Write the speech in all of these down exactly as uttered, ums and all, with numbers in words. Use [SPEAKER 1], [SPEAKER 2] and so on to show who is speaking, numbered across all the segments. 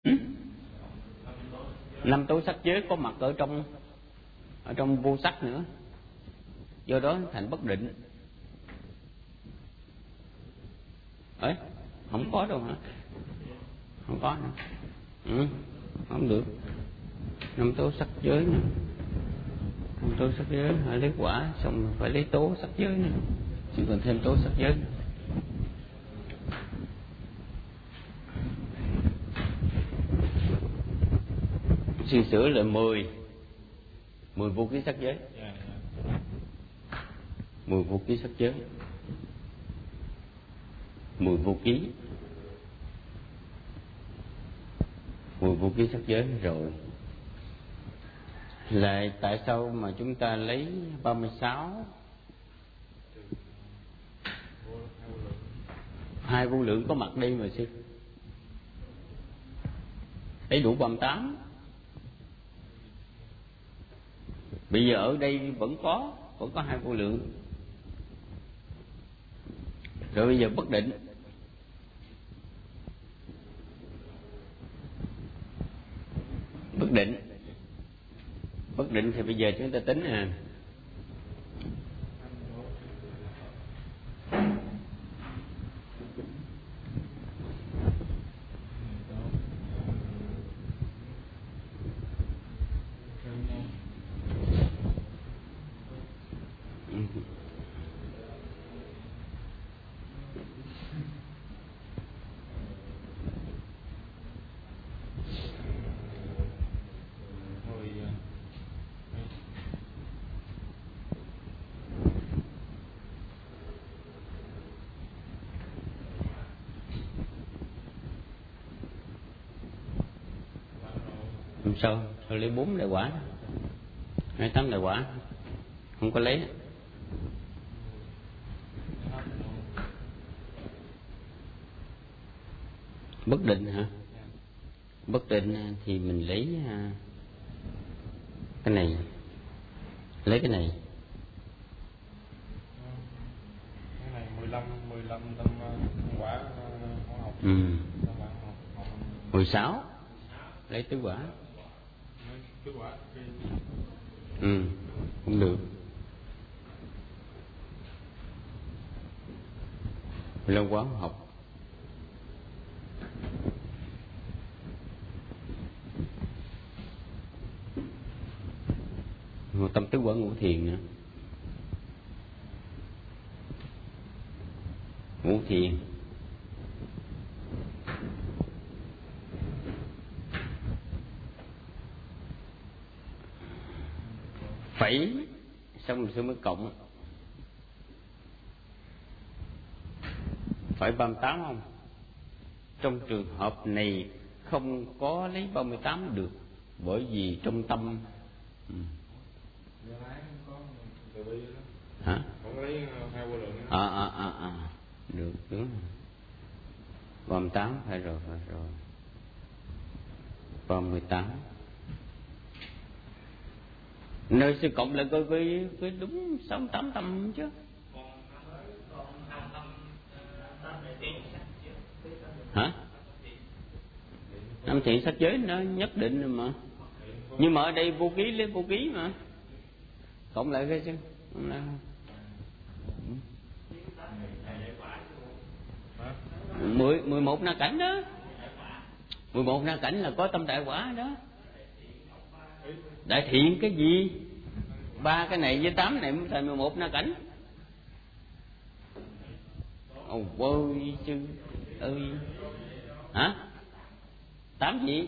[SPEAKER 1] Năm tố sắc giới có mặt ở trong ở trong vô sắc nữa, do đó thành bất định. Ấy, không có đâu hả? Không có nữa. Ừ, không được. Năm tố sắc giới nữa. Năm tố sắc giới phải lấy quả, xong rồi phải lấy tố sắc giới nữa, chỉ còn thêm tố sắc giới nữa. Suy sửa là mười mười vô ký sắc giới, mười vô ký sắc giới, mười vô ký, mười vô ký sắc giới rồi. Lại tại sao mà chúng ta lấy ba mươi sáu? Hai vô lượng có mặt đi mà sư, lấy đủ ba mươi tám. Bây giờ ở đây vẫn có vẫn có hai vô lượng. Rồi bây giờ bất định. Bất định. Bất định thì bây giờ chúng ta tính à. Sao? Sao lấy bốn đại quả, hai tám đại quả, không có lấy. Bất định hả? Bất định thì mình lấy cái này, lấy cái này.
[SPEAKER 2] Cái này mười lăm, mười lăm tâm quả hóa học.
[SPEAKER 1] Ừ. mười sáu lấy tứ quả.
[SPEAKER 2] Tứ quả.
[SPEAKER 1] Ừ, cũng được. Lâu quá học. Một tâm tứ quả ngũ thiền nữa. Ngũ thiền. Phẩy xong rồi mới cộng. Phải ba mươi tám không? Trong trường hợp này không có lấy ba mươi tám được, bởi vì trong tâm. Ừ. Hả?
[SPEAKER 2] Không lấy hai vô lượng.
[SPEAKER 1] À à à à, được đúng. ba mươi tám phải rồi, phải rồi. ba mươi tám. Nơi sư cộng lại coi coi coi đúng sáu mươi tám tâm chứ. Hả? Năm thiện sắc giới nó nhất định rồi mà. Nhưng mà ở đây vô ký lấy vô ký mà. Cộng lại cái chứ. Mười mười một na cảnh đó. Mười một na cảnh là có tâm đại quả đó. Đại thiện cái gì? Ba cái này với tám này mới thành mười một na cảnh. Ồ ôi chứ ơi. Hả? Tám gì?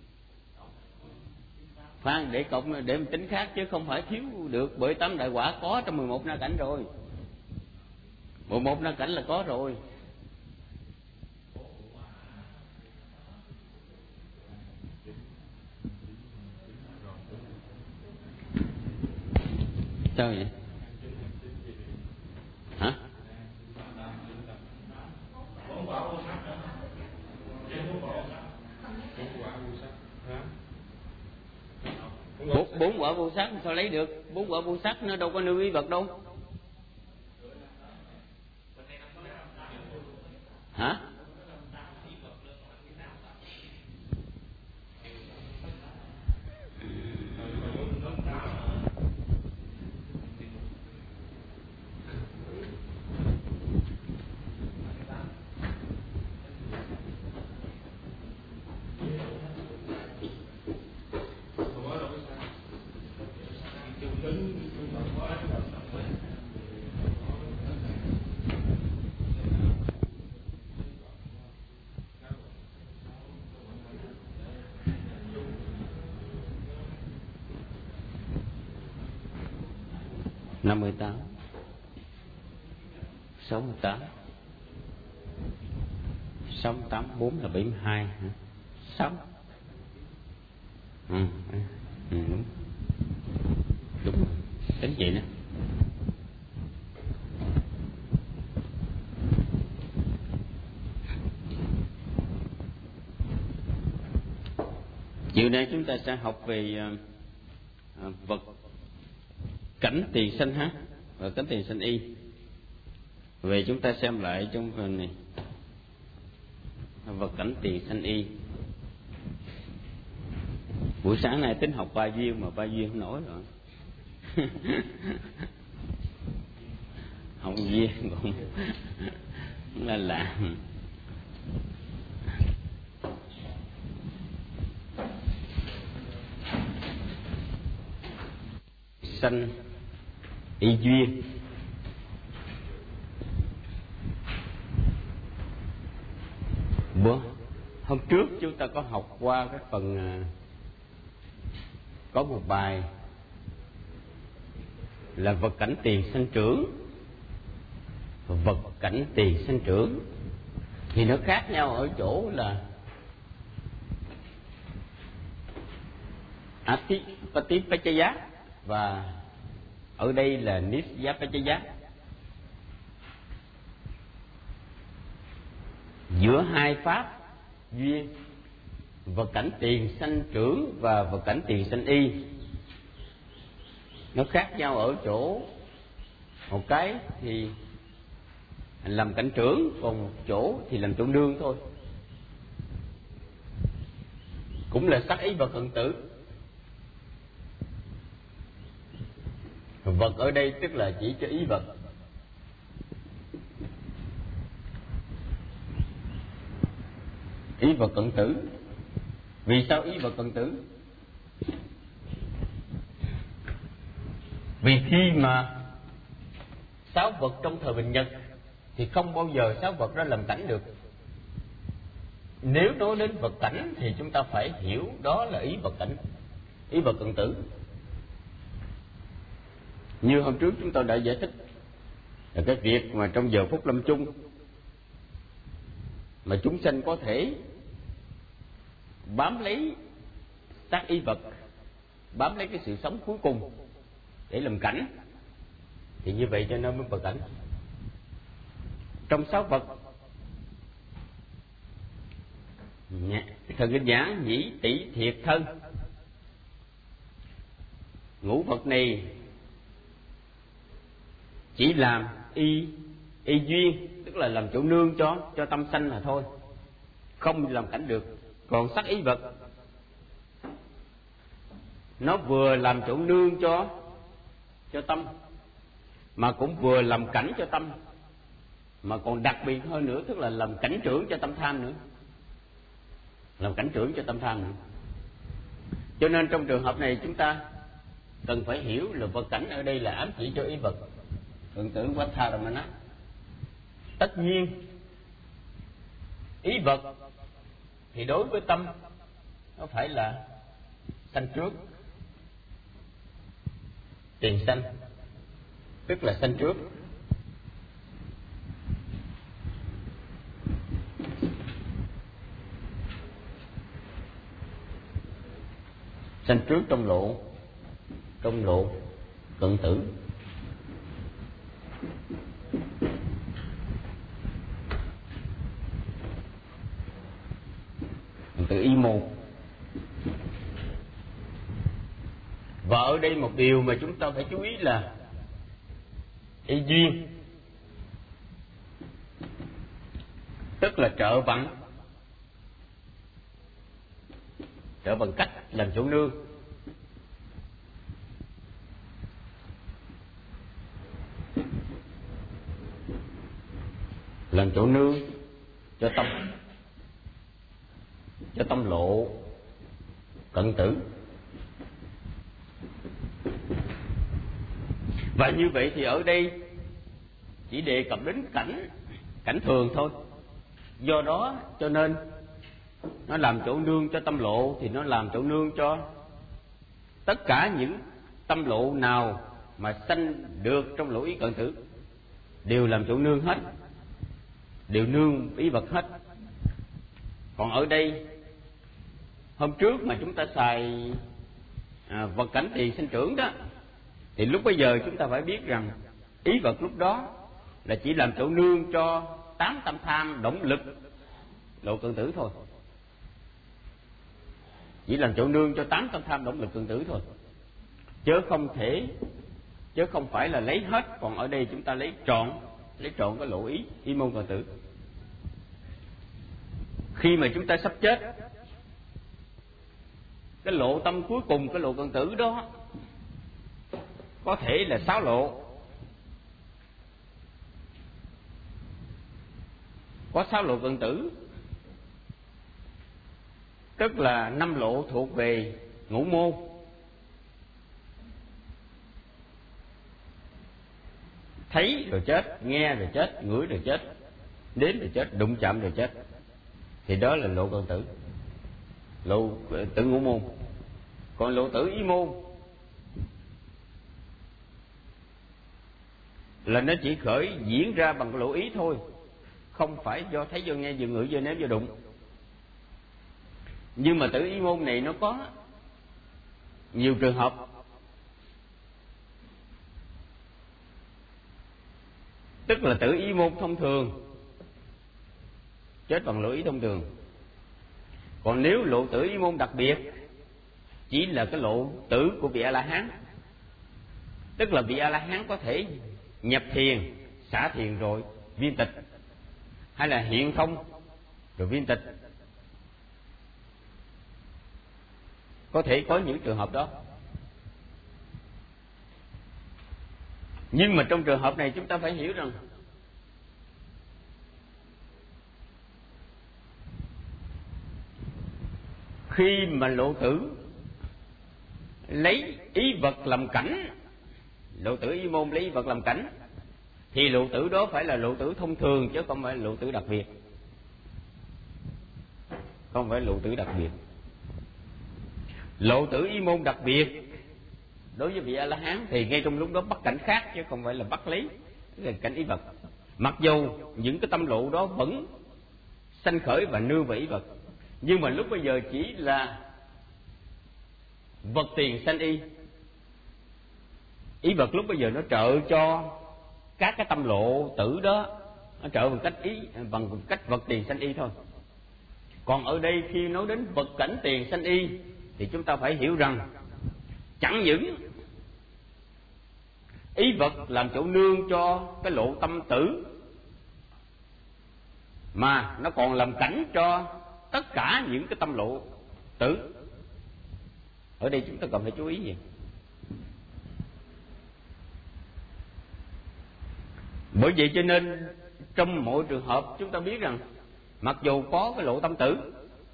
[SPEAKER 1] Khoan, để cộng để mình tính khác chứ không phải thiếu được, bởi tám đại quả có trong mười một na cảnh rồi. mười một na cảnh là có rồi. Sao vậy? Hả? Bốn, bốn quả vô sắc sao lấy được? Bốn quả vô sắc nó đâu có nêu ý vật đâu. Hả? năm mươi tám, sáu mươi tám, sáu mươi tám, bốn là bảy mươi hai hả? sáu. Ừ, ừ, đúng. Đúng, tính vậy nè. Chiều nay chúng ta sẽ học về uh, vật cảnh tiền sanh ha, và cảnh tiền sanh y. Về chúng ta xem lại trong phần này, vật cảnh tiền sanh y. Buổi sáng nay tính học ba duyên mà ba duyên không nổi rồi. Không duyên cũng là làm. Sanh y duyên. Bữa hôm trước chúng ta có học qua cái phần, có một bài là vật cảnh tiền sanh trưởng. Vật cảnh tiền sanh trưởng thì nó khác nhau ở chỗ là Atipatipachaya và ở đây là Nisyapachaya. Giữa hai pháp duyên, vật cảnh tiền sanh trưởng và vật cảnh tiền sanh y, nó khác nhau ở chỗ một cái thì làm cảnh trưởng, còn một chỗ thì làm chỗ nương thôi. Cũng là sắc ý vật cận tử. Vật ở đây tức là chỉ cho ý vật. Ý vật cận tử. Vì sao ý vật cận tử? Vì khi mà sáu vật trong thời bình nhật thì không bao giờ sáu vật đó làm cảnh được. Nếu nói đến vật cảnh thì chúng ta phải hiểu đó là ý vật cảnh, ý vật cận tử. Như hôm trước chúng tôi đã giải thích là cái việc mà trong giờ phút lâm chung mà chúng sanh có thể bám lấy xác y vật, bám lấy cái sự sống cuối cùng để làm cảnh, thì như vậy cho nên mới vật cảnh. Trong sáu vật, thần kinh nhãn, nhĩ, tỷ, thiệt, thân, ngũ vật này chỉ làm y y duyên, tức là làm chỗ nương cho cho tâm sanh mà thôi, không làm cảnh được. Còn sắc ý vật nó vừa làm chỗ nương cho cho tâm, mà cũng vừa làm cảnh cho tâm, mà còn đặc biệt hơn nữa, tức là làm cảnh trưởng cho tâm tham nữa, làm cảnh trưởng cho tâm tham nữa. Cho nên trong trường hợp này chúng ta cần phải hiểu là vật cảnh ở đây là ám chỉ cho ý vật cận tử Vatthāramana. Tất nhiên ý vật thì đối với tâm nó phải là sanh trước, tiền sanh, tức là sanh trước. Sanh trước trong lộ, trong lộ cận tử. Cận tử y một. Và ở đây một điều mà chúng ta phải chú ý là y duyên, tức là trợ vận, trợ bằng cách làm chỗ nương. Làm chỗ nương cho tâm, cho tâm lộ cận tử. Và như vậy thì ở đây chỉ đề cập đến cảnh, cảnh thường thôi. Do đó cho nên nó làm chỗ nương cho tâm lộ thì nó làm chỗ nương cho tất cả những tâm lộ nào mà sanh được trong lỗ ý cận tử đều làm chỗ nương hết, đều nương ý vật hết. Còn ở đây hôm trước mà chúng ta xài à, vật cảnh tiền sinh trưởng đó, thì lúc bây giờ chúng ta phải biết rằng ý vật lúc đó là chỉ làm chỗ nương cho tám tâm tham động lực lộ cận tử thôi, chỉ làm chỗ nương cho tám tâm tham động lực cận tử thôi, chứ không thể, chứ không phải là lấy hết. Còn ở đây chúng ta lấy trọn, lấy trọn cái lộ ý y môn cận tử. Khi mà chúng ta sắp chết, cái lộ tâm cuối cùng, cái lộ cận tử đó có thể là sáu lộ, có sáu lộ cận tử, tức là năm lộ thuộc về ngũ môn, thấy rồi chết, nghe rồi chết, ngửi rồi chết, đến rồi chết, đụng chạm rồi chết, thì đó là lộ cận tử, lộ tử ngũ môn. Còn lộ tử ý môn là nó chỉ khởi diễn ra bằng cái lộ ý thôi, không phải do thấy, do nghe, do ngửi, do nếm, do đụng. Nhưng mà tử ý môn này nó có nhiều trường hợp. Tức là tử ý môn thông thường chết bằng lộ ý thông thường. Còn nếu lộ tử ý môn đặc biệt chỉ là cái lộ tử của vị A-la-hán, tức là vị A-la-hán có thể nhập thiền, xả thiền rồi viên tịch, hay là hiện thông rồi viên tịch, có thể có những trường hợp đó. Nhưng mà trong trường hợp này chúng ta phải hiểu rằng khi mà lộ tử lấy ý vật làm cảnh, lộ tử ý môn lấy ý vật làm cảnh, thì lộ tử đó phải là lộ tử thông thường, chứ không phải lộ tử đặc biệt, không phải lộ tử đặc biệt. Lộ tử ý môn đặc biệt đối với vị A-la-hán thì ngay trong lúc đó bắt cảnh khác, chứ không phải là bắt lấy cảnh ý vật. Mặc dù những cái tâm lộ đó vẫn sanh khởi và nương vào ý vật, nhưng mà lúc bây giờ chỉ là vật tiền sanh y. Ý vật lúc bây giờ nó trợ cho các cái tâm lộ tử đó, nó trợ bằng cách ý, bằng cách vật tiền sanh y thôi. Còn ở đây khi nói đến vật cảnh tiền sanh y thì chúng ta phải hiểu rằng chẳng những ý vật làm chỗ nương cho cái lộ tâm tử, mà nó còn làm cảnh cho tất cả những cái tâm lộ tử. Ở đây chúng ta cần phải chú ý gì? Bởi vậy cho nên trong mọi trường hợp chúng ta biết rằng mặc dù có cái lộ tâm tử,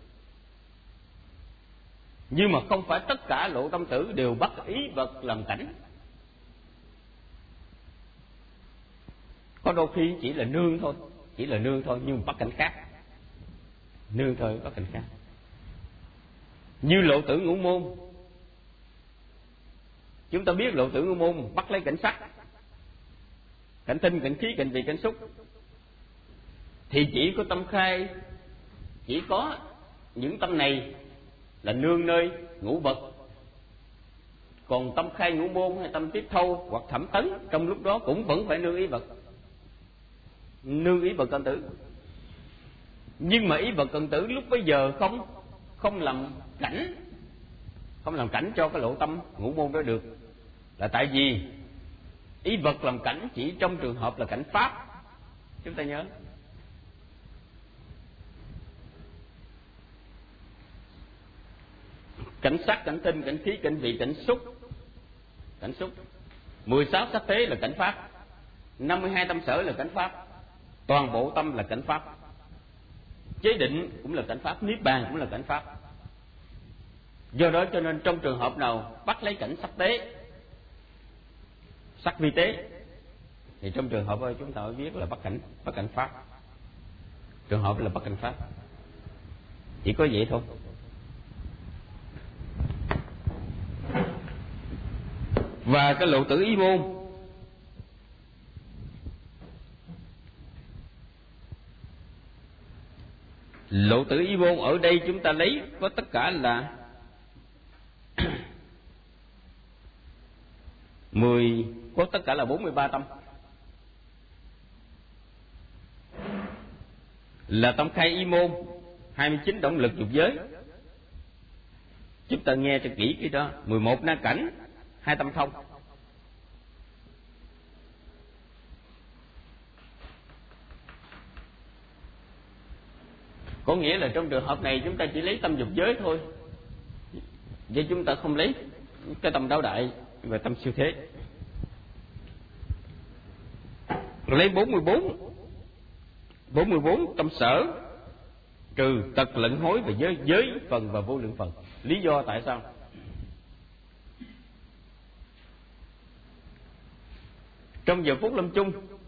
[SPEAKER 1] nhưng mà không phải tất cả lộ tâm tử đều bắt ý vật làm cảnh. Có đôi khi chỉ là nương thôi, chỉ là nương thôi, nhưng mà bắt cảnh khác. Nương thôi, bắt cảnh khác. Như lộ tử ngũ môn, chúng ta biết lộ tử ngũ môn bắt lấy cảnh sắc, cảnh tinh, cảnh khí, cảnh vị, cảnh xúc, thì chỉ có tâm khai, chỉ có những tâm này là nương nơi ngũ vật. Còn tâm khai ngũ môn hay tâm tiếp thâu hoặc thẩm tấn trong lúc đó cũng vẫn phải nương ý vật, nương ý vật cận tử. Nhưng mà ý vật cận tử lúc bấy giờ không không làm cảnh, không làm cảnh cho cái lộ tâm ngũ môn đó được, là tại vì ý vật làm cảnh chỉ trong trường hợp là cảnh pháp. Chúng ta nhớ, cảnh sắc, cảnh tinh, cảnh khí, cảnh vị, cảnh xúc. Cảnh xúc mười sáu sắc thế là cảnh pháp, năm mươi hai tâm sở là cảnh pháp, toàn bộ tâm là cảnh pháp, chế định cũng là cảnh pháp, niết bàn cũng là cảnh pháp. Do đó cho nên trong trường hợp nào bắt lấy cảnh sắc tế, sắc vi tế, thì trong trường hợp đó chúng ta phải biết là bắt cảnh, bắt cảnh pháp. Trường hợp là bắt cảnh pháp, chỉ có vậy thôi. và cái lộ tử ý môn. Lộ tử ý môn ở đây chúng ta lấy có tất cả là mười, có tất cả là bốn mươi ba tâm. Là tâm khai ý môn, hai mươi chín động lực dục giới. Chúng ta nghe cho kỹ cái đó. Mười một na cảnh, hai tâm thông. Có nghĩa là trong trường hợp này chúng ta chỉ lấy tâm dục giới thôi, chứ chúng ta không lấy cái tâm đáo đại và tâm siêu thế. Lấy bốn mươi bốn, bốn mươi bốn tâm sở, trừ tật lẫn hối về giới, giới phần và vô lượng phần. Lý do tại sao? Trong giờ phút lâm chung,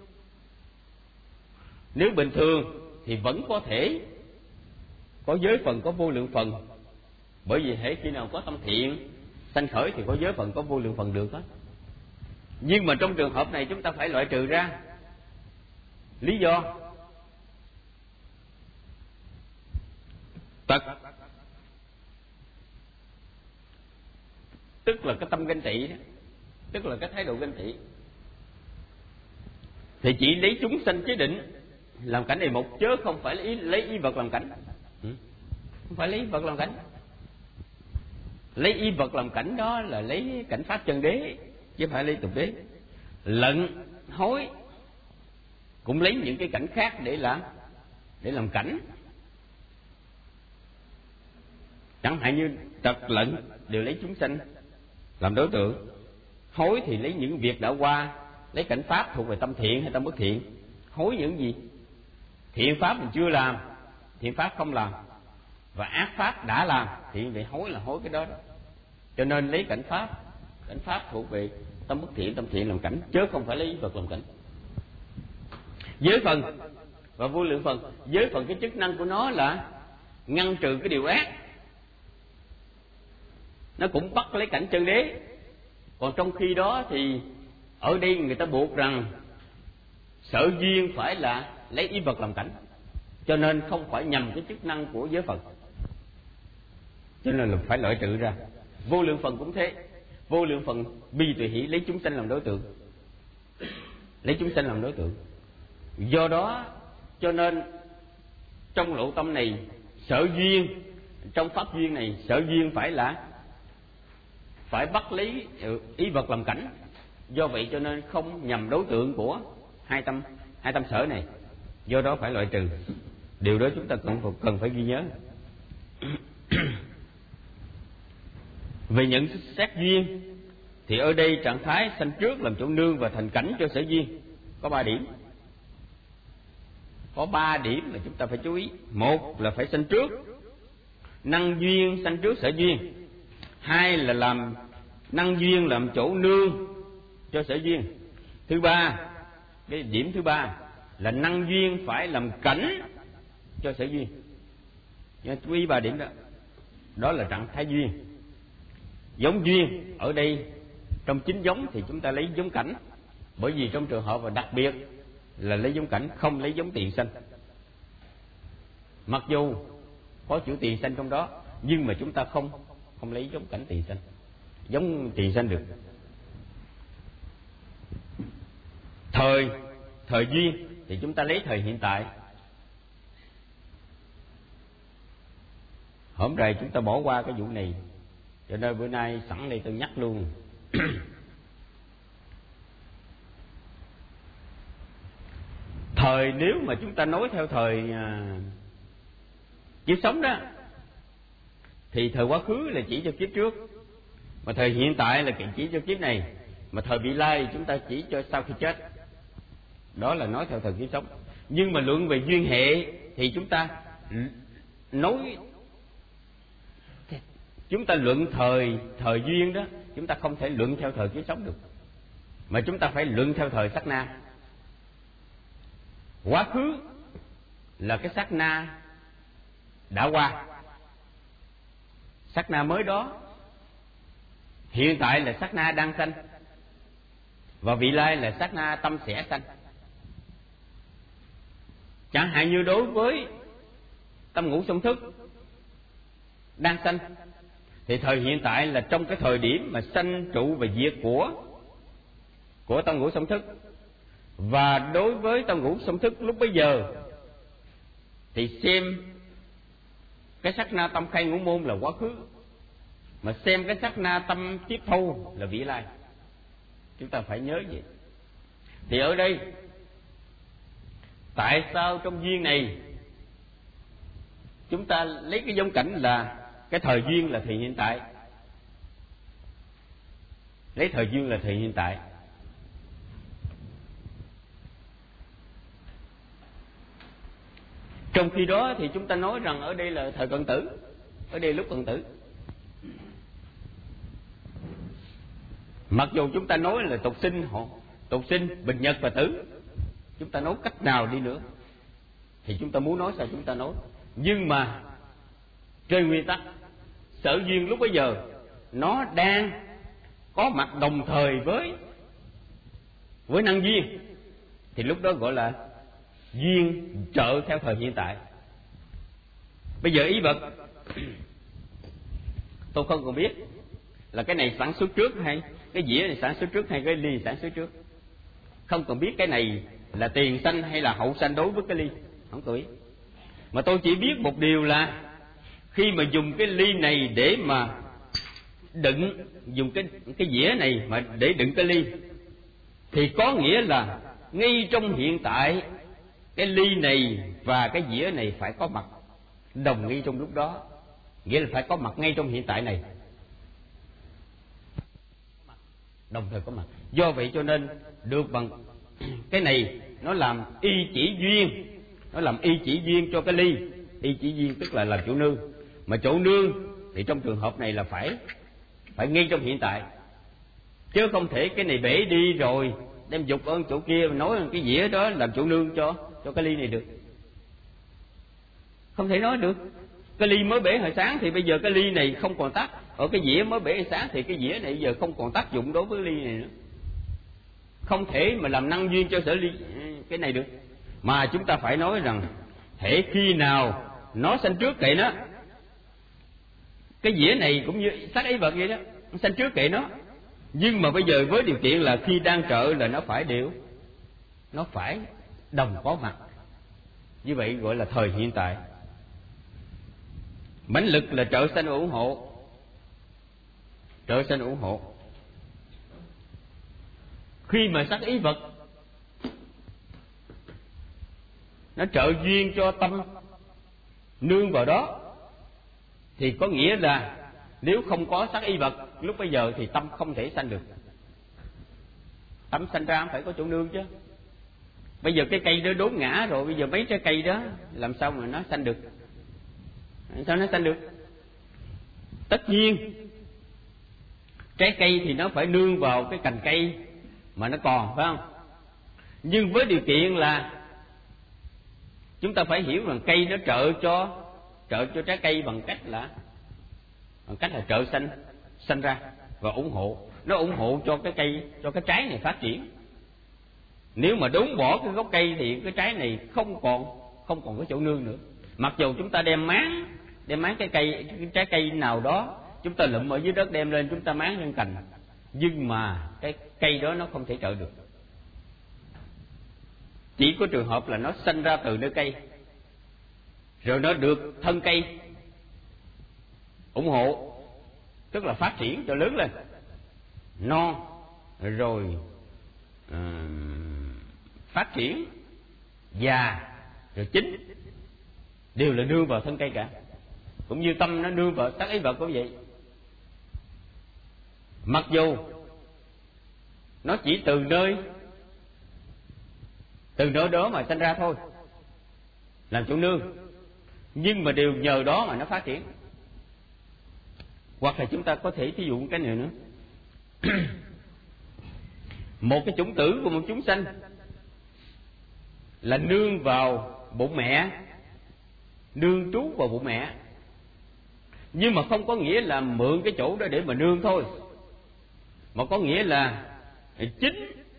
[SPEAKER 1] nếu bình thường thì vẫn có thể có giới phần, có vô lượng phần. Bởi vì hễ khi nào có tâm thiện sanh khởi thì có giới phần, có vô lượng phần được đó. Nhưng mà trong trường hợp này chúng ta phải loại trừ ra. Lý do tật, tức là cái tâm ganh tị đó, tức là cái thái độ ganh tị, thì chỉ lấy chúng sanh chế định làm cảnh đề mục, chứ không phải lấy, lấy y vật làm cảnh. Không phải lấy y vật làm cảnh. Lấy y vật làm cảnh đó là lấy cảnh pháp chân đế, chứ không phải lấy tục đế. Lận hối cũng lấy những cái cảnh khác để làm để làm cảnh. Chẳng hạn như tật lận đều lấy chúng sanh làm đối tượng. Hối thì lấy những việc đã qua, lấy cảnh pháp thuộc về tâm thiện hay tâm bất thiện. Hối những gì? Thiện pháp mình chưa làm, thiện pháp không làm, và ác pháp đã làm, thiện về hối là hối cái đó, đó. Cho nên lấy cảnh pháp, cảnh pháp thuộc về tâm bất thiện, tâm thiện làm cảnh, chứ không phải lấy vật làm cảnh. Giới phần và vô lượng phần. Giới phần cái chức năng của nó là ngăn trừ cái điều ác, nó cũng bắt lấy cảnh chân đế. Còn trong khi đó thì ở đây người ta buộc rằng sở duyên phải là lấy ý vật làm cảnh, cho nên không phải nhằm cái chức năng của giới phần, cho nên là phải loại trừ ra. Vô lượng phần cũng thế. Vô lượng phần bi tùy hỷ lấy chúng sanh làm đối tượng, lấy chúng sanh làm đối tượng. Do đó cho nên trong lộ tâm này sở duyên, trong pháp duyên này sở duyên phải là phải bắt lấy ý vật làm cảnh. Do vậy cho nên không nhằm đối tượng của hai tâm hai tâm sở này. Do đó phải loại trừ. Điều đó chúng ta cần cần phải ghi nhớ. Về nhận xét duyên thì ở đây trạng thái sanh trước làm chỗ nương và thành cảnh cho sở duyên có ba điểm. Có ba điểm mà chúng ta phải chú ý. Một là phải sanh trước, năng duyên sanh trước sở duyên. Hai là làm năng duyên làm chỗ nương cho sở duyên. Thứ ba, cái điểm thứ ba là năng duyên phải làm cảnh cho sở duyên. Nhớ chú ý ba điểm đó. Đó là trạng thái duyên. Giống duyên ở đây trong chính giống thì chúng ta lấy giống cảnh, bởi vì trong trường hợp và đặc biệt là lấy giống cảnh, không lấy giống tiền sanh. Mặc dù có chữ tiền sanh trong đó, nhưng mà chúng ta không không lấy giống cảnh tiền sanh, giống tiền sanh được. Thời thời duyên thì chúng ta lấy thời hiện tại. Hôm nay chúng ta bỏ qua cái vụ này, cho nên bữa nay sẵn đây tôi nhắc luôn. Thời nếu mà chúng ta nói theo thời à, kiếp sống đó, thì thời quá khứ là chỉ cho kiếp trước, mà thời hiện tại là chỉ cho kiếp này, mà thời vị lai chúng ta chỉ cho sau khi chết. Đó là nói theo thời kiếp sống. Nhưng mà luận về duyên hệ thì chúng ta nói, chúng ta luận thời thời duyên đó, chúng ta không thể luận theo thời kiếp sống được, mà chúng ta phải luận theo thời sát na. Quá khứ là cái sát na đã qua, sát na mới đó. Hiện tại là sát na đang sanh, và vị lai là sát na tâm sẽ sanh. Chẳng hạn như đối với tâm ngũ song thức đang sanh, thì thời hiện tại là trong cái thời điểm mà sanh trụ và diệt của của tâm ngũ song thức. Và đối với tâm ngũ song thức lúc bấy giờ thì xem cái sát na tâm khai ngũ môn là quá khứ, mà xem cái sát na tâm tiếp thu là vị lai. Chúng ta phải nhớ vậy. Thì ở đây tại sao trong duyên này chúng ta lấy cái giống cảnh là cái thời duyên là thời hiện tại, lấy thời duyên là thời hiện tại. Trong khi đó thì chúng ta nói rằng ở đây là thời cận tử, ở đây lúc cận tử. Mặc dù chúng ta nói là tục sinh, tục sinh, bình nhật và tử, chúng ta nói cách nào đi nữa thì chúng ta muốn nói sao chúng ta nói, nhưng mà trên nguyên tắc sở duyên lúc bấy giờ nó đang có mặt đồng thời với với năng duyên, thì lúc đó gọi là duyên trợ theo thời hiện tại. Bây giờ ý vật tôi không còn biết là cái này sản xuất trước hay cái dĩa này sản xuất trước hay cái ly sản xuất trước, không cần biết cái này là tiền sanh hay là hậu sanh đối với cái ly, không cần biết. Mà tôi chỉ biết một điều là khi mà dùng cái ly này để mà đựng, dùng cái cái dĩa này mà để đựng cái ly, thì có nghĩa là ngay trong hiện tại cái ly này và cái dĩa này phải có mặt đồng ngay trong lúc đó, nghĩa là phải có mặt ngay trong hiện tại này, đồng thời có mặt. Do vậy cho nên được bằng cái này nó làm y chỉ duyên, nó làm y chỉ duyên cho cái ly. Y chỉ duyên tức là làm chỗ nương, mà chỗ nương thì trong trường hợp này là phải phải ngay trong hiện tại, chứ không thể cái này bể đi rồi đem dục ơn chỗ kia nói cái dĩa đó làm chỗ nương cho cho cái ly này được, không thể nói được. Cái ly mới bể hồi sáng thì bây giờ cái ly này không còn tác, ở cái dĩa mới bể hồi sáng thì cái dĩa này giờ không còn tác dụng đối với ly này nữa, không thể mà làm năng duyên cho sở ly cái này được. Mà chúng ta phải nói rằng thể khi nào nó sanh trước kệ nó, cái dĩa này cũng như sắc ấy vật vậy đó, nó sanh trước kệ nó. Nhưng mà bây giờ với điều kiện là khi đang trợ là nó phải đều, nó phải đồng có mặt, như vậy gọi là thời hiện tại. Mãnh lực là trợ sanh ủng hộ, trợ sanh ủng hộ. Khi mà sắc ý vật nó trợ duyên cho tâm nương vào đó, thì có nghĩa là nếu không có sắc y vật lúc bây giờ thì tâm không thể sanh được. Tâm sanh ra phải có chỗ nương chứ. Bây giờ cái cây đó đốn ngã rồi, bây giờ mấy trái cây đó làm sao mà nó sanh được? Sao nó sanh được? Tất nhiên trái cây thì nó phải nương vào cái cành cây mà nó còn, phải không? Nhưng với điều kiện là chúng ta phải hiểu rằng cây nó trợ cho trợ cho trái cây bằng cách là bằng cách là trợ sanh sanh ra và ủng hộ, nó ủng hộ cho cái cây, cho cái trái này phát triển. Nếu mà đốn bỏ cái gốc cây thì cái trái này không còn không còn có chỗ nương nữa. Mặc dù chúng ta đem máng đem máng cái cây cái trái cây nào đó, chúng ta lụm ở dưới đất đem lên chúng ta máng lên cành, nhưng mà cái cây đó nó không thể trợ được. Chỉ có trường hợp là nó sanh ra từ nơi cây, rồi nó được thân cây ủng hộ, tức là phát triển cho lớn lên, non rồi uh, phát triển già rồi chín, đều là nương vào thân cây cả. Cũng như tâm nó nương vào sắc ý vật cũng vậy. Mặc dù nó chỉ từ nơi từ nơi đó mà sanh ra thôi, làm chỗ nương, nhưng mà đều nhờ đó mà nó phát triển. Hoặc là chúng ta có thể thí dụ cái này nữa. Một cái chủng tử của một chúng sanh là nương vào bụng mẹ, nương trú vào bụng mẹ, nhưng mà không có nghĩa là mượn cái chỗ đó để mà nương thôi, mà có nghĩa là chính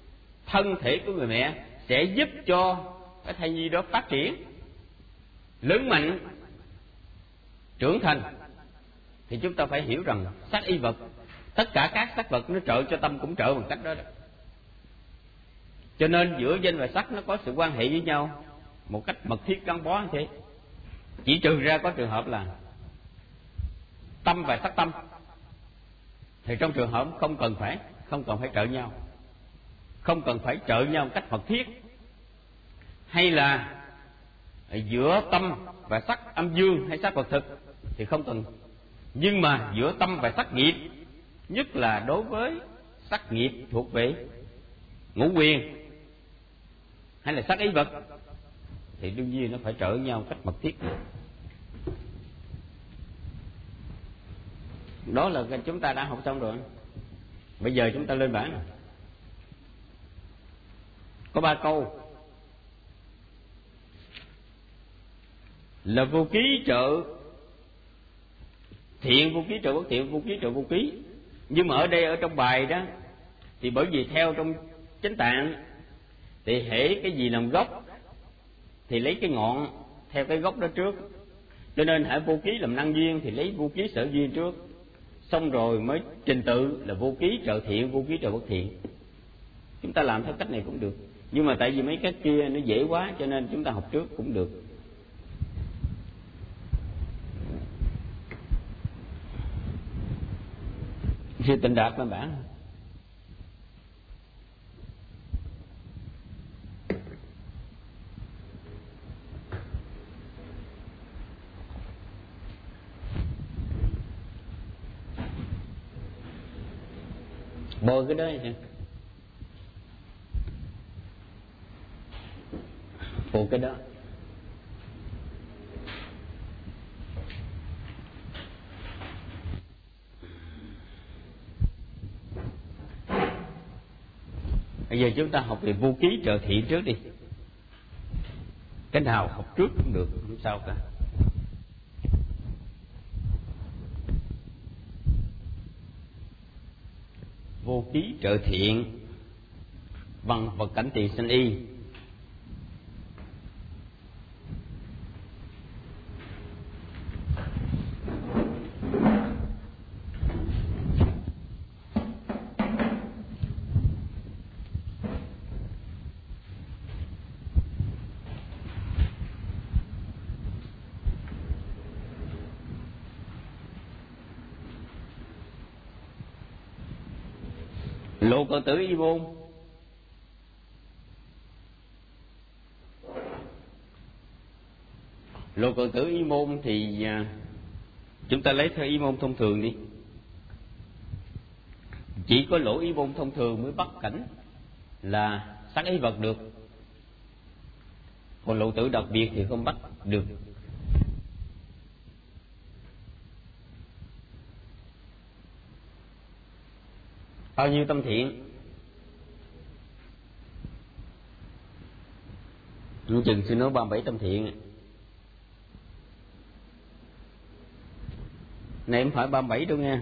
[SPEAKER 1] thân thể của người mẹ sẽ giúp cho cái thai nhi đó phát triển, lớn mạnh, trưởng thành. Thì chúng ta phải hiểu rằng sắc y vật, tất cả các sắc vật nó trợ cho tâm cũng trợ bằng cách đó, đó. Cho nên giữa danh và sắc nó có sự quan hệ với nhau một cách mật thiết gắn bó như thế. Chỉ trừ ra có trường hợp là tâm và sắc tâm, thì trong trường hợp không cần phải không cần phải trợ nhau, không cần phải trợ nhau một cách mật thiết. Hay là giữa tâm và sắc âm dương hay sắc vật thực thì không cần. Nhưng mà giữa tâm và sắc nghiệp, nhất là đối với sắc nghiệp thuộc về ngũ quyền hay là sắc ý vật, thì đương nhiên nó phải trợ nhau một cách mật thiết. Đó là chúng ta đã học xong rồi. Bây giờ chúng ta lên bảng. Có ba câu là vô ký trợ thiện, vô ký trợ bất thiện, vô ký trợ vô ký. Nhưng mà ở đây, ở trong bài đó, thì bởi vì theo trong chánh tạng thì hễ cái gì làm gốc thì lấy cái ngọn theo cái gốc đó trước. Cho nên hãy vô ký làm năng duyên thì lấy vô ký sở duyên trước, xong rồi mới trình tự là vô ký trợ thiện, vô ký trợ bất thiện. Chúng ta làm theo cách này cũng được. Nhưng mà tại vì mấy cái kia nó dễ quá, cho nên chúng ta học trước cũng được. Sư Tịnh Đạt lên bảng. Bôi cái đó nha, phụ cái đó. Bây giờ chúng ta học về vô ký trợ thiện trước đi. Cái nào học trước cũng được, không sao cả. Vô ký trợ thiện bằng vật cảnh tiền sanh y. Lộ cờ tử y môn. Lộ cờ tử y môn thì chúng ta lấy theo y môn thông thường đi. Chỉ có lỗ y môn thông thường mới bắt cảnh là sắc ý vật được, còn lộ tử đặc biệt thì không bắt được. Bao nhiêu tâm thiện? Chừng chừng xin nói ba mươi bảy tâm thiện. Này em phải ba mươi bảy đâu nghe.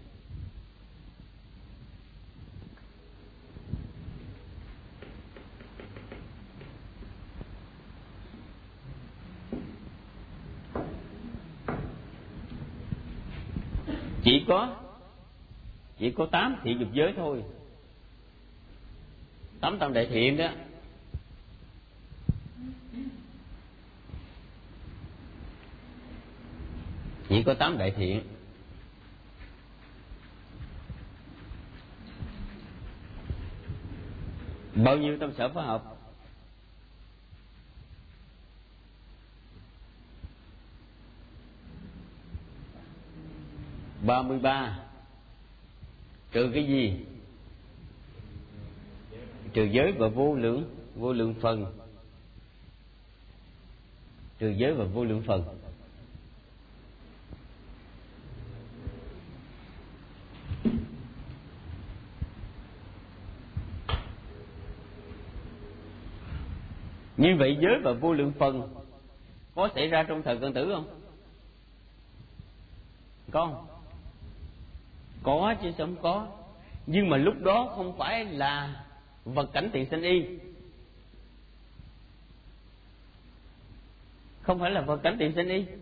[SPEAKER 1] Chỉ có Chỉ có tám thiện dục giới thôi. Tám tâm đại thiện đó. Chỉ có tám đại thiện. Bao nhiêu tâm sở phối hợp? Ba mươi ba. Trừ cái gì? Trừ giới và vô lượng vô lượng phần. Trừ giới và vô lượng phần. Như vậy giới và vô lượng phần có xảy ra trong thời cận tử không? Có không? Có chứ sao không có. Nhưng mà lúc đó không phải là vật cảnh tiền sanh y, không phải là vật cảnh tiền sanh y.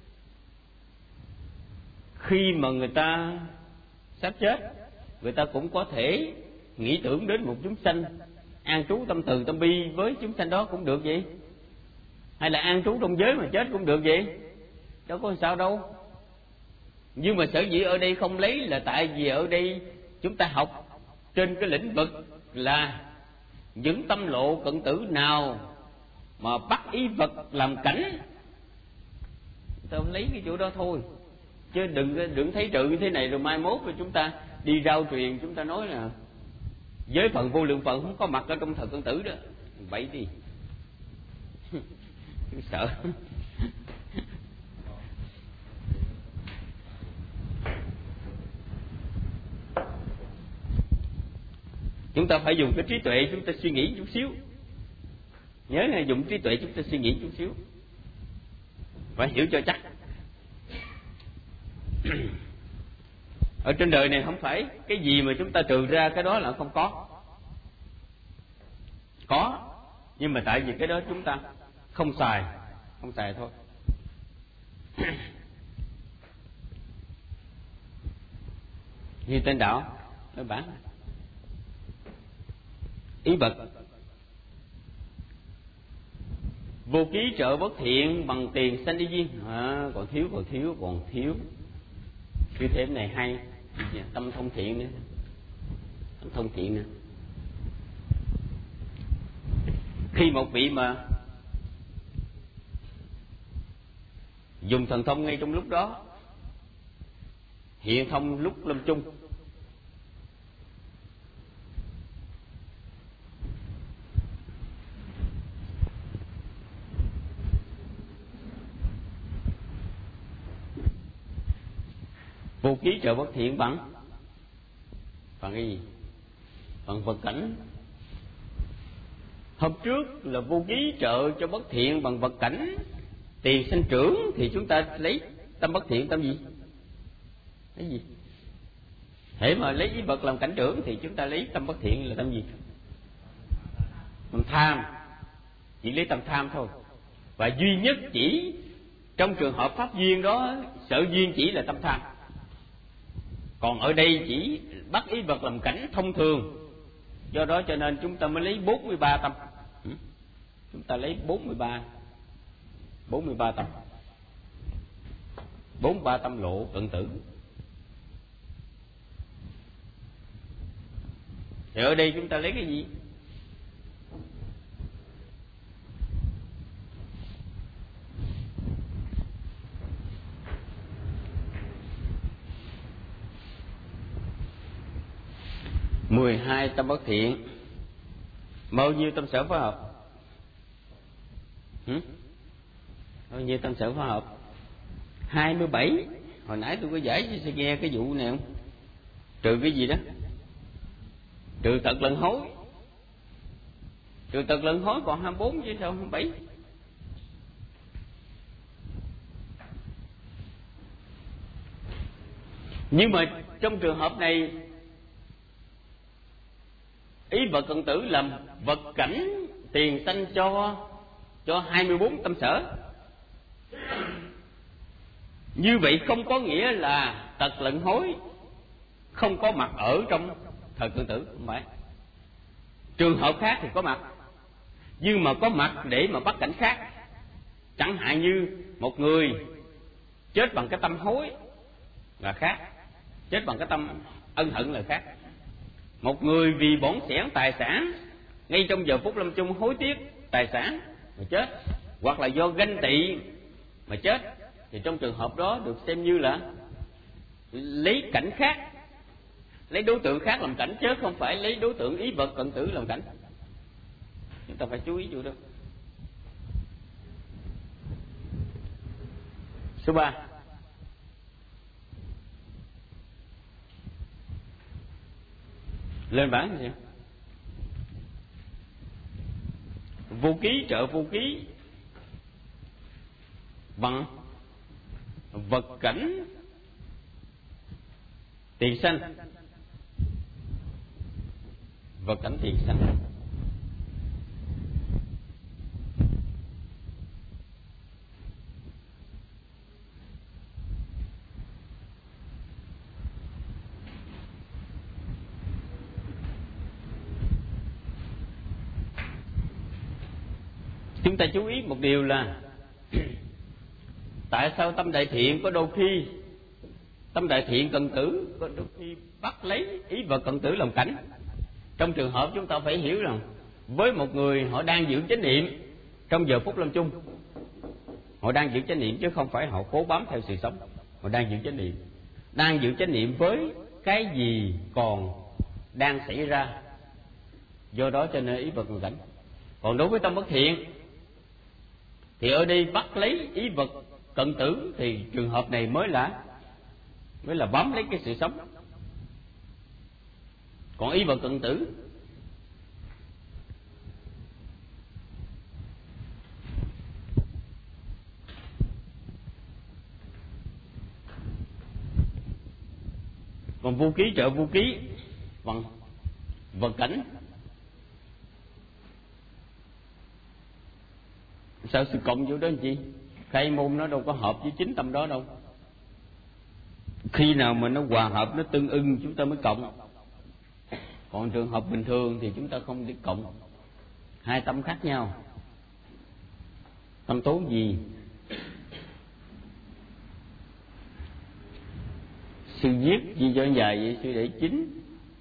[SPEAKER 1] Khi mà người ta sắp chết, người ta cũng có thể nghĩ tưởng đến một chúng sanh, an trú tâm từ tâm bi với chúng sanh đó cũng được vậy, hay là an trú trong giới mà chết cũng được vậy, đâu có sao đâu. Nhưng mà sở dĩ ở đây không lấy là tại vì ở đây chúng ta học trên cái lĩnh vực là những tâm lộ cận tử nào mà bắt ý vật làm cảnh, ta lấy cái chỗ đó thôi, chứ đừng đừng thấy trừ như thế này rồi mai mốt rồi chúng ta đi rao truyền, chúng ta nói là giới phận vô lượng phận không có mặt ở trong thời cận tử đó, vậy đi sợ. Chúng ta phải dùng cái trí tuệ chúng ta suy nghĩ chút xíu, nhớ là dùng trí tuệ chúng ta suy nghĩ chút xíu, phải hiểu cho chắc. Ở trên đời này không phải cái gì mà chúng ta trừ ra cái đó là không có, có, nhưng mà tại vì cái đó chúng ta không xài, không xài thôi. Như tên đạo nói bản ý vật vô ký trợ bất thiện bằng tiền sanh đi duyên, à, còn thiếu còn thiếu còn thiếu. Cứ thêm này hay, tâm thông thiện nữa, tâm thông thiện nữa. Khi một vị mà dùng thần thông ngay trong lúc đó, hiện thông lúc lâm chung, vô ký trợ bất thiện bằng bằng cái gì? Bằng vật cảnh. Hôm trước là vô ký trợ cho bất thiện bằng vật cảnh tiền sanh trưởng, thì chúng ta lấy tâm bất thiện tâm gì? Cái gì? Thế mà lấy ý vật làm cảnh trưởng thì chúng ta lấy tâm bất thiện là tâm gì? Tâm tham. Chỉ lấy tâm tham thôi. Và duy nhất chỉ trong trường hợp pháp duyên đó, sở duyên chỉ là tâm tham. Còn ở đây chỉ bắt ý vật làm cảnh thông thường. Do đó cho nên chúng ta mới lấy bốn mươi ba tâm. Chúng ta lấy bốn mươi ba bốn mươi ba tâm. bốn mươi ba tâm lộ cận tử. Thì ở đây chúng ta lấy cái gì? Mười hai tâm bất thiện. Bao nhiêu tâm sở phối hợp? Hử? Bao nhiêu tâm sở phối hợp? Hai mươi bảy. Hồi nãy tôi có giải cho sẽ nghe cái vụ này không? Trừ cái gì đó? Trừ tật lẫn hối. Trừ tật lẫn hối còn hai mươi bốn chứ sao hai mươi bảy? Nhưng mà trong trường hợp này, ý vật cận tử làm vật cảnh tiền sanh cho cho hai mươi bốn tâm sở. Như vậy không có nghĩa là tật lẫn hối không có mặt ở trong thời cận tử, không phải. Trường hợp khác thì có mặt, nhưng mà có mặt để mà bắt cảnh khác. Chẳng hạn như một người chết bằng cái tâm hối là khác, chết bằng cái tâm ân hận là khác. Một người vì bỏng xẻn tài sản ngay trong giờ phút lâm chung hối tiếc tài sản mà chết, hoặc là do ganh tị mà chết, thì trong trường hợp đó được xem như là lấy cảnh khác, lấy đối tượng khác làm cảnh, chứ không phải lấy đối tượng ý vật cận tử làm cảnh. Chúng ta phải chú ý chỗ đó. Số ba. Lên bảng gì? Vô ký trợ vô ký bằng vật cảnh tiền sanh. Vật cảnh tiền sanh. Chúng ta chú ý một điều là tại sao tâm đại thiện có đôi khi tâm đại thiện cận tử có đôi khi bắt lấy ý vật cận tử làm cảnh. Trong trường hợp chúng ta phải hiểu rằng với một người họ đang giữ chánh niệm trong giờ phút lâm chung, họ đang giữ chánh niệm chứ không phải họ cố bám theo sự sống. Họ đang giữ chánh niệm, đang giữ chánh niệm với cái gì còn đang xảy ra, do đó cho nên ý vật làm cảnh. Còn đối với tâm bất thiện thì ở đây bắt lấy ý vật cận tử thì trường hợp này mới là mới là bám lấy cái sự sống. Còn ý vật cận tử còn vô ký trợ vô ký bằng vật cảnh. Sao sự cộng vô đó anh chị? Khai môn nó đâu có hợp với chính tâm đó đâu. Khi nào mà nó hòa hợp, nó tương ưng chúng ta mới cộng. Còn trường hợp bình thường thì chúng ta không đi cộng. Hai tâm khác nhau. Tâm tố gì? Sư viết gì cho dài vậy? Sư để chính.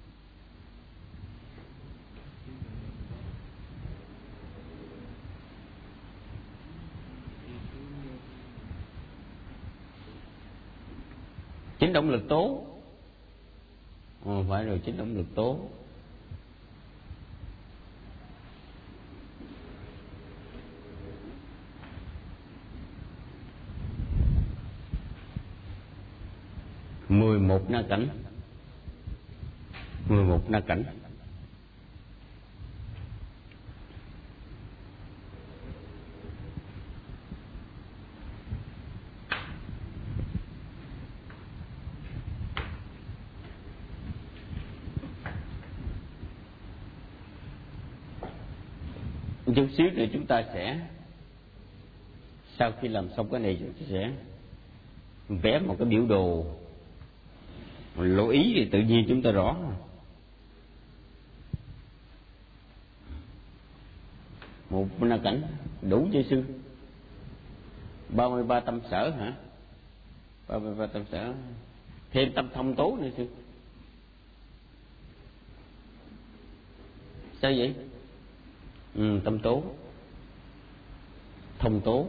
[SPEAKER 1] Chính động lực tố. Ồ, phải rồi, chính động lực tố. Mười một na cảnh. Mười một na cảnh. Chút xíu nữa chúng ta sẽ, sau khi làm xong cái này chúng ta sẽ vẽ một cái biểu đồ lộ ý thì tự nhiên chúng ta rõ. Một na cảnh đủ chưa sư? Ba mươi ba tâm sở hả? Ba mươi ba tâm sở thêm tâm thông tố nữa sư. Sao vậy? Ừ, tâm tố, thông tố.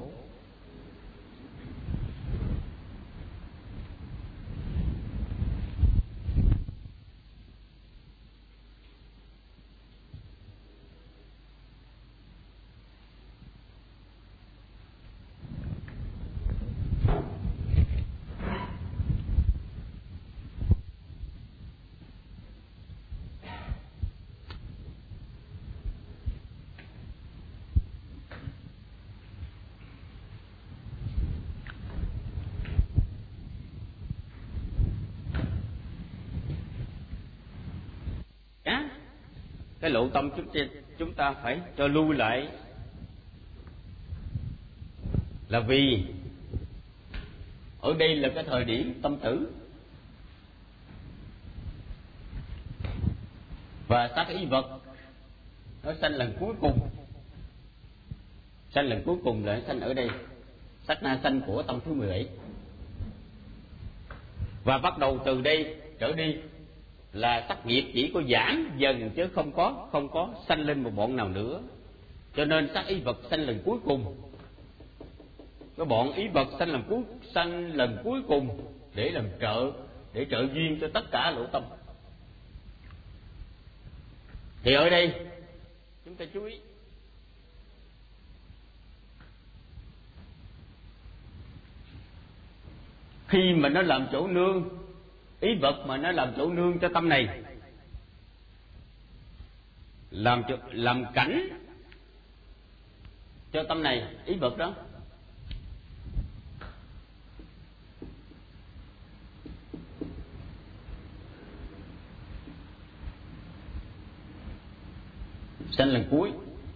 [SPEAKER 1] Cái lộ tâm chúng ta, chúng ta phải cho lui lại là vì ở đây là cái thời điểm tâm tử và sát ý vật nó sanh lần cuối cùng. Sanh lần cuối cùng là sanh ở đây, sát na sanh của tâm thứ mười bảy. Và bắt đầu từ đây trở đi là sắc nghiệp chỉ có giảm dần chứ không có không có sanh lên một bọn nào nữa. Cho nên sắc ý vật sanh lần cuối cùng, cái bọn ý vật sanh lần cuối sanh lần cuối cùng để làm trợ, để trợ duyên cho tất cả lỗ tâm. Thì ở đây chúng ta chú ý, khi mà nó làm chỗ nương, ý vật mà nó làm chỗ nương cho tâm này, làm cho, làm cảnh cho tâm này, ý vật đó, sanh lần cuối.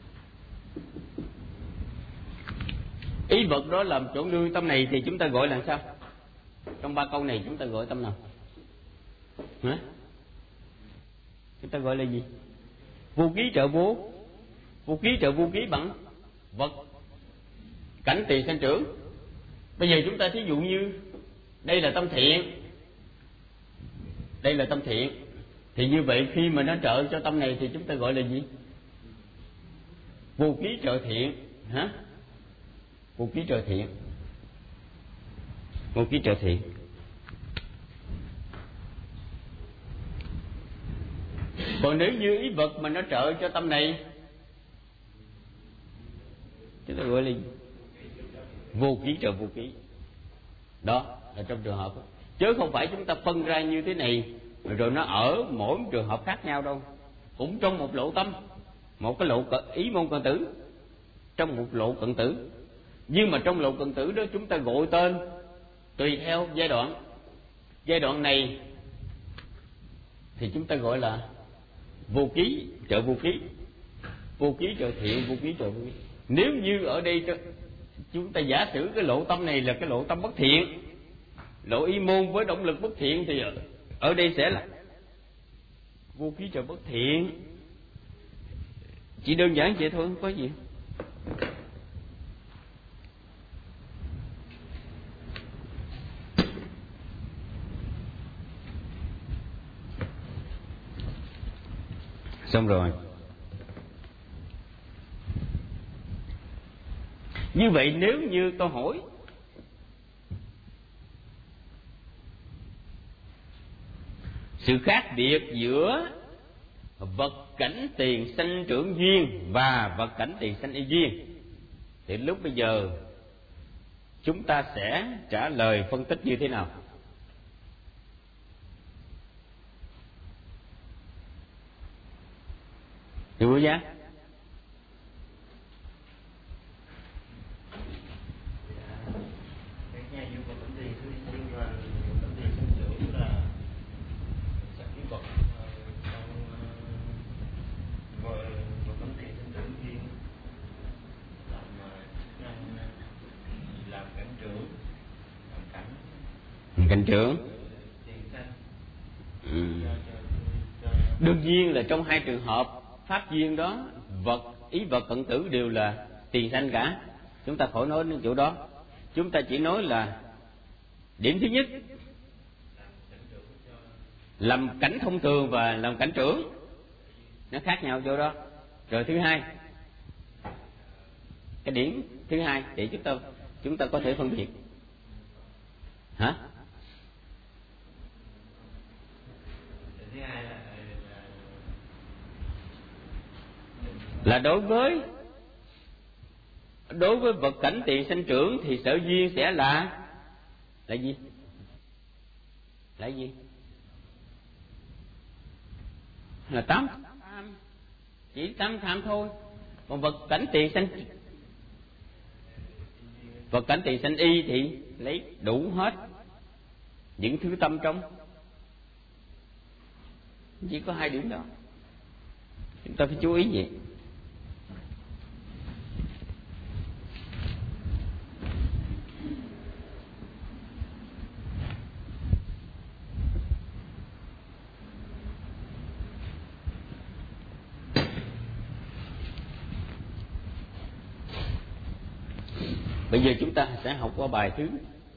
[SPEAKER 1] Ý vật đó làm chỗ nương tâm này thì chúng ta gọi là sao? Trong ba câu này chúng ta gọi tâm nào? Hả? Chúng ta gọi là gì? Vô ký trợ vô. Vô ký trợ vô ký bằng vật cảnh tiền sanh trưởng. Bây giờ chúng ta thí dụ như đây là tâm thiện, đây là tâm thiện, thì như vậy khi mà nó trợ cho tâm này thì chúng ta gọi là gì? Vô ký trợ thiện. Hả? Vô ký trợ thiện. Vô ký trợ thiện. Còn nếu như ý vật mà nó trợ cho tâm này, chúng ta gọi là gì? Vô ký trợ vô ký. Đó là trong trường hợp đó. Chứ không phải chúng ta phân ra như thế này rồi nó ở mỗi trường hợp khác nhau đâu. Cũng trong một lộ tâm, một cái lộ ý môn cận tử, trong một lộ cận tử. Nhưng mà trong lộ cận tử đó chúng ta gọi tên tùy theo giai đoạn. Giai đoạn này thì chúng ta gọi là vô ký trợ vô ký, vô ký trợ thiện, vô ký trợ vô ký. Nếu như ở đây chúng ta giả sử cái lộ tâm này là cái lộ tâm bất thiện, lộ y môn với động lực bất thiện, thì ở đây sẽ là vô ký trợ bất thiện. Chỉ đơn giản vậy thôi, không có gì. Xong rồi. Như vậy nếu như tôi hỏi sự khác biệt giữa vật cảnh tiền sanh trưởng duyên và vật cảnh tiền sanh y duyên, thì lúc bây giờ chúng ta sẽ trả lời phân tích như thế nào? Hiểu chưa? Cảnh trưởng. Ừ. Đương nhiên là trong hai trường hợp pháp duyên đó, vật ý vật cận tử đều là tiền sanh cả. Chúng ta khỏi nói đến chỗ đó. Chúng ta chỉ nói là điểm thứ nhất làm cảnh thông thường và làm cảnh trưởng, nó khác nhau chỗ đó. Rồi thứ hai, cái điểm thứ hai để chúng ta chúng ta có thể phân biệt. Hả? Là đối với đối với vật cảnh tiền sanh trưởng thì sở duyên sẽ là là gì? Là gì? Là tám tham, chỉ tám tham thôi. Còn vật cảnh tiền sanh vật cảnh tiền sanh y thì lấy đủ hết những thứ tâm trong. Chỉ có hai điểm đó, chúng ta phải chú ý vậy. Bây giờ chúng ta sẽ học qua bài thứ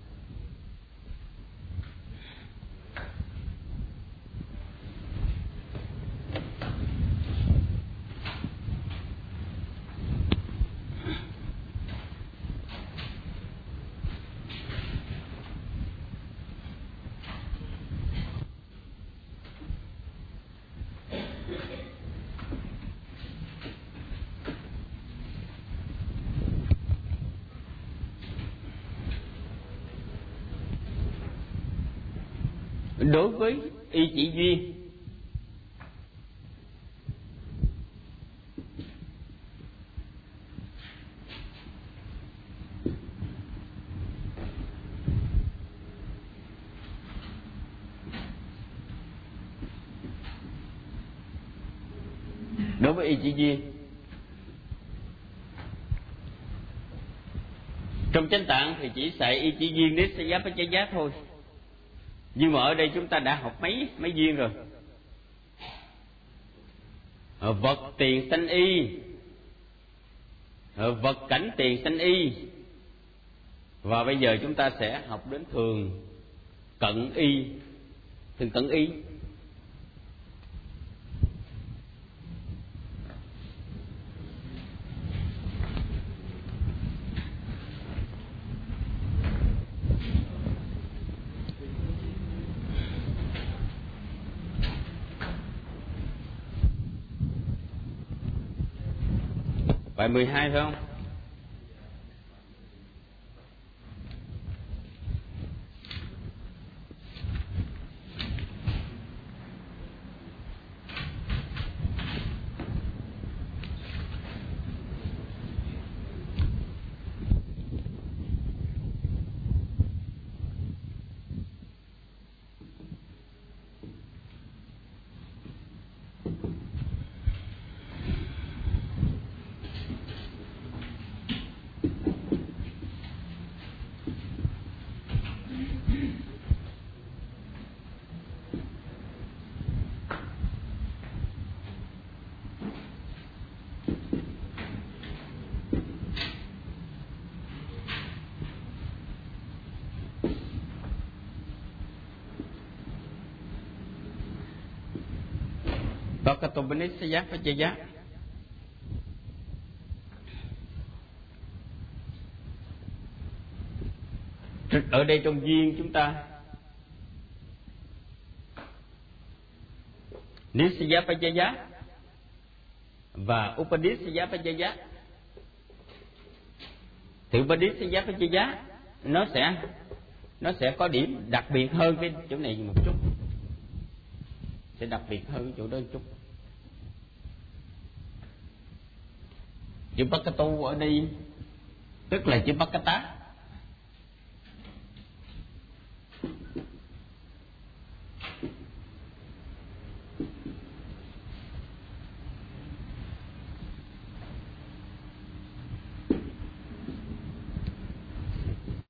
[SPEAKER 1] đối với y chỉ duyên. Đối với y chỉ duyên, trong chánh tạng thì chỉ xài y chỉ duyên đến sẽ giáp với trái giác thôi. Nhưng mà ở đây chúng ta đã học mấy mấy duyên rồi. Vật tiền sanh y, vật cảnh tiền sanh y, Và bây giờ chúng ta sẽ học đến thường cận y. Thường cận y bài mười hai phải không? Bhakatopanisaya Pachaya. Ở đây trong duyên chúng ta Nisaya Pachaya và Upadisaya Pachaya. Thì Upadisaya Pachaya nó sẽ nó sẽ có điểm đặc biệt hơn cái chỗ này một chút, sẽ đặc biệt hơn chỗ đó một chút. Chữ Bhakatu ở đây tức là chữ Bhakata.